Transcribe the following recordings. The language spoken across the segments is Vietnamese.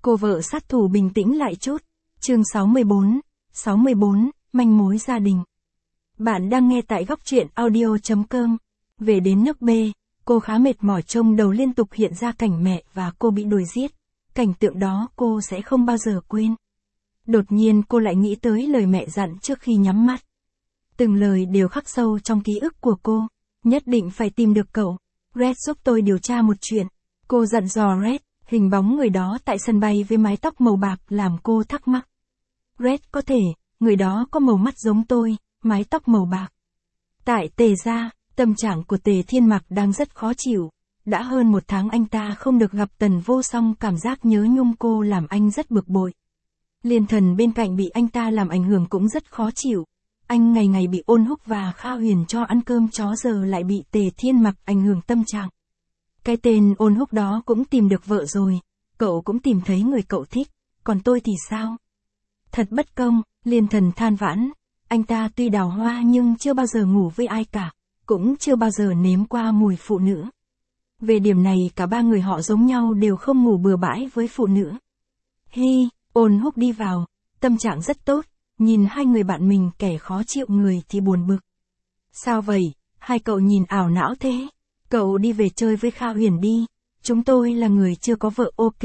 Cô vợ sát thủ bình tĩnh lại chút. Chương 64, manh mối gia đình. Bạn đang nghe tại góc truyện audio.com. Về đến nước B, cô khá mệt mỏi, trông đầu liên tục hiện ra cảnh mẹ và cô bị đuổi giết. Cảnh tượng đó cô sẽ không bao giờ quên. Đột nhiên cô lại nghĩ tới lời mẹ dặn trước khi nhắm mắt. Từng lời đều khắc sâu trong ký ức của cô. Nhất định phải tìm được cậu. Red giúp tôi điều tra một chuyện. Cô dặn dò Red. Hình bóng người đó tại sân bay với mái tóc màu bạc làm cô thắc mắc. Red, có thể, người đó có màu mắt giống tôi, mái tóc màu bạc. Tại Tề gia, tâm trạng của Tề Thiên Mặc đang rất khó chịu. Đã hơn 1 tháng anh ta không được gặp Tần Vô Song, cảm giác nhớ nhung cô làm anh rất bực bội. Liên Thần bên cạnh bị anh ta làm ảnh hưởng cũng rất khó chịu. Anh ngày ngày bị Ôn Húc và Kha Huyền cho ăn cơm chó, giờ lại bị Tề Thiên Mặc ảnh hưởng tâm trạng. Cái tên Ôn Húc đó cũng tìm được vợ rồi, cậu cũng tìm thấy người cậu thích, còn tôi thì sao? Thật bất công, Liên Thần than vãn, anh ta tuy đào hoa nhưng chưa bao giờ ngủ với ai cả, cũng chưa bao giờ nếm qua mùi phụ nữ. Về điểm này cả ba người họ giống nhau, đều không ngủ bừa bãi với phụ nữ. Hi, Ôn Húc đi vào, tâm trạng rất tốt, nhìn hai người bạn mình kẻ khó chịu người thì buồn bực. Sao vậy, hai cậu nhìn ảo não thế? Cậu đi về chơi với Kha Huyền đi, chúng tôi là người chưa có vợ, ok.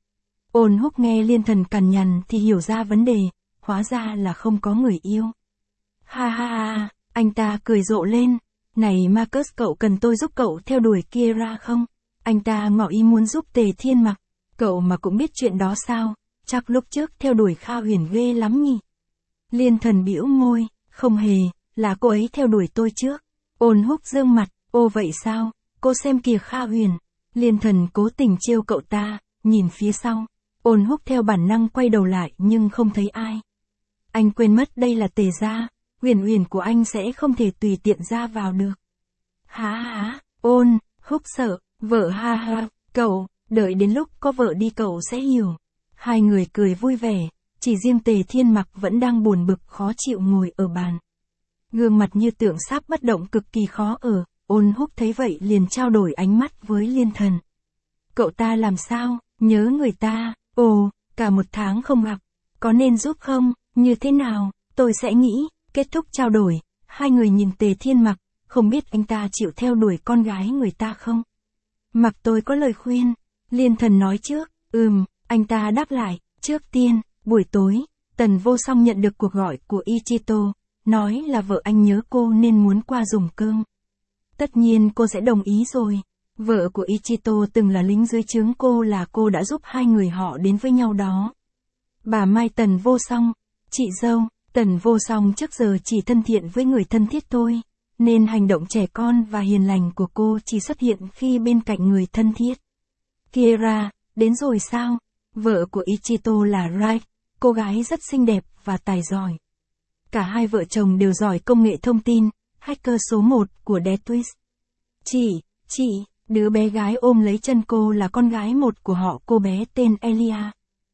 Ôn Húc nghe Liên Thần cằn nhằn thì hiểu ra vấn đề, hóa ra là không có người yêu. Ha ha ha, anh ta cười rộ lên, này Marcus, cậu cần tôi giúp cậu theo đuổi Kiera không? Anh ta ngỏ ý muốn giúp Tề Thiên Mặc, cậu mà cũng biết chuyện đó sao, chắc lúc trước theo đuổi Kha Huyền ghê lắm nhỉ. Liên Thần bĩu môi, không hề, là cô ấy theo đuổi tôi trước. Ôn Húc dương mặt, ô vậy sao? Cô xem kìa Kha Huyền. Liên Thần cố tình trêu cậu ta, nhìn phía sau. Ôn Húc theo bản năng quay đầu lại nhưng không thấy ai. Anh quên mất đây là Tề gia, Huyền của anh sẽ không thể tùy tiện ra vào được. Há, Ôn Húc sợ, vợ ha, cậu, đợi đến lúc có vợ đi cậu sẽ hiểu. Hai người cười vui vẻ, chỉ riêng Tề Thiên Mặc vẫn đang buồn bực khó chịu ngồi ở bàn. Gương mặt như tượng sáp bất động, cực kỳ khó ở. Ôn Húc thấy vậy liền trao đổi ánh mắt với Liên Thần. Cậu ta làm sao, nhớ người ta, ồ, cả 1 tháng không gặp, có nên giúp không, như thế nào, tôi sẽ nghĩ. Kết thúc trao đổi, hai người nhìn Tề Thiên Mặc, không biết anh ta chịu theo đuổi con gái người ta không? Mặc tôi có lời khuyên, Liên Thần nói trước, anh ta đáp lại, trước tiên, buổi tối, Tần Vô Song nhận được cuộc gọi của Ichito, nói là vợ anh nhớ cô nên muốn qua dùng cơm. Tất nhiên cô sẽ đồng ý rồi. Vợ của Ichito từng là lính dưới trướng cô, là cô đã giúp hai người họ đến với nhau đó. Bà Mai Tần Vô Song, chị dâu, Tần Vô Song trước giờ chỉ thân thiện với người thân thiết thôi, nên hành động trẻ con và hiền lành của cô chỉ xuất hiện khi bên cạnh người thân thiết. Kiera, đến rồi sao? Vợ của Ichito là Rai, cô gái rất xinh đẹp và tài giỏi. Cả hai vợ chồng đều giỏi công nghệ thông tin, hacker số 1 của Deathwish. Chị, đứa bé gái ôm lấy chân cô là con gái một của họ, cô bé tên Elia.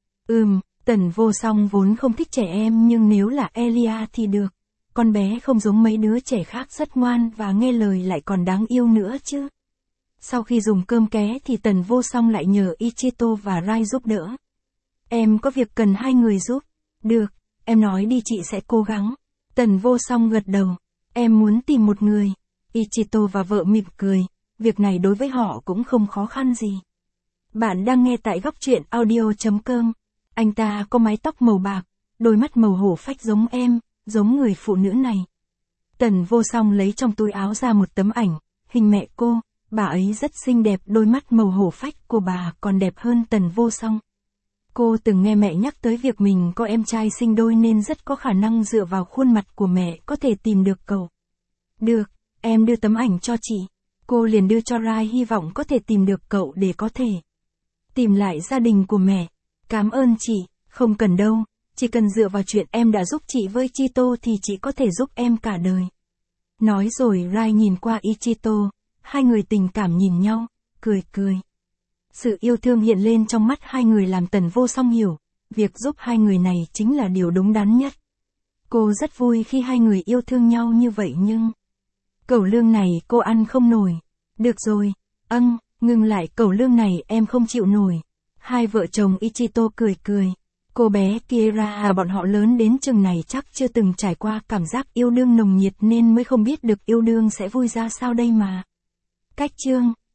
Tần Vô Song vốn không thích trẻ em nhưng nếu là Elia thì được. Con bé không giống mấy đứa trẻ khác, rất ngoan và nghe lời, lại còn đáng yêu nữa chứ. Sau khi dùng cơm ké thì Tần Vô Song lại nhờ Ichito và Rai giúp đỡ. Em có việc cần hai người giúp. Được, em nói đi, chị sẽ cố gắng. Tần Vô Song gật đầu. Em muốn tìm một người. Ichito và vợ mỉm cười. Việc này đối với họ cũng không khó khăn gì. Bạn đang nghe tại góc truyện audio.com. Anh ta có mái tóc màu bạc, đôi mắt màu hổ phách giống em, giống người phụ nữ này. Tần Vô Song lấy trong túi áo ra một tấm ảnh, hình mẹ cô, bà ấy rất xinh đẹp, đôi mắt màu hổ phách của bà còn đẹp hơn Tần Vô Song. Cô từng nghe mẹ nhắc tới việc mình có em trai sinh đôi nên rất có khả năng dựa vào khuôn mặt của mẹ có thể tìm được cậu. Được, em đưa tấm ảnh cho chị. Cô liền đưa cho Rai, hy vọng có thể tìm được cậu để có thể tìm lại gia đình của mẹ. Cảm ơn chị, không cần đâu, chỉ cần dựa vào chuyện em đã giúp chị với Ichito thì chị có thể giúp em cả đời. Nói rồi Rai nhìn qua Ichito, hai người tình cảm nhìn nhau, cười. Sự yêu thương hiện lên trong mắt hai người làm Tần Vô Song hiểu, việc giúp hai người này chính là điều đúng đắn nhất. Cô rất vui khi hai người yêu thương nhau như vậy nhưng... Cẩu lương này cô ăn không nổi. Được rồi, ngừng lại, cẩu lương này em không chịu nổi. Hai vợ chồng Ichito cười cười. Cô bé Kiera bọn họ lớn đến chừng này chắc chưa từng trải qua cảm giác yêu đương nồng nhiệt nên mới không biết được yêu đương sẽ vui ra sao đây mà. Cách chương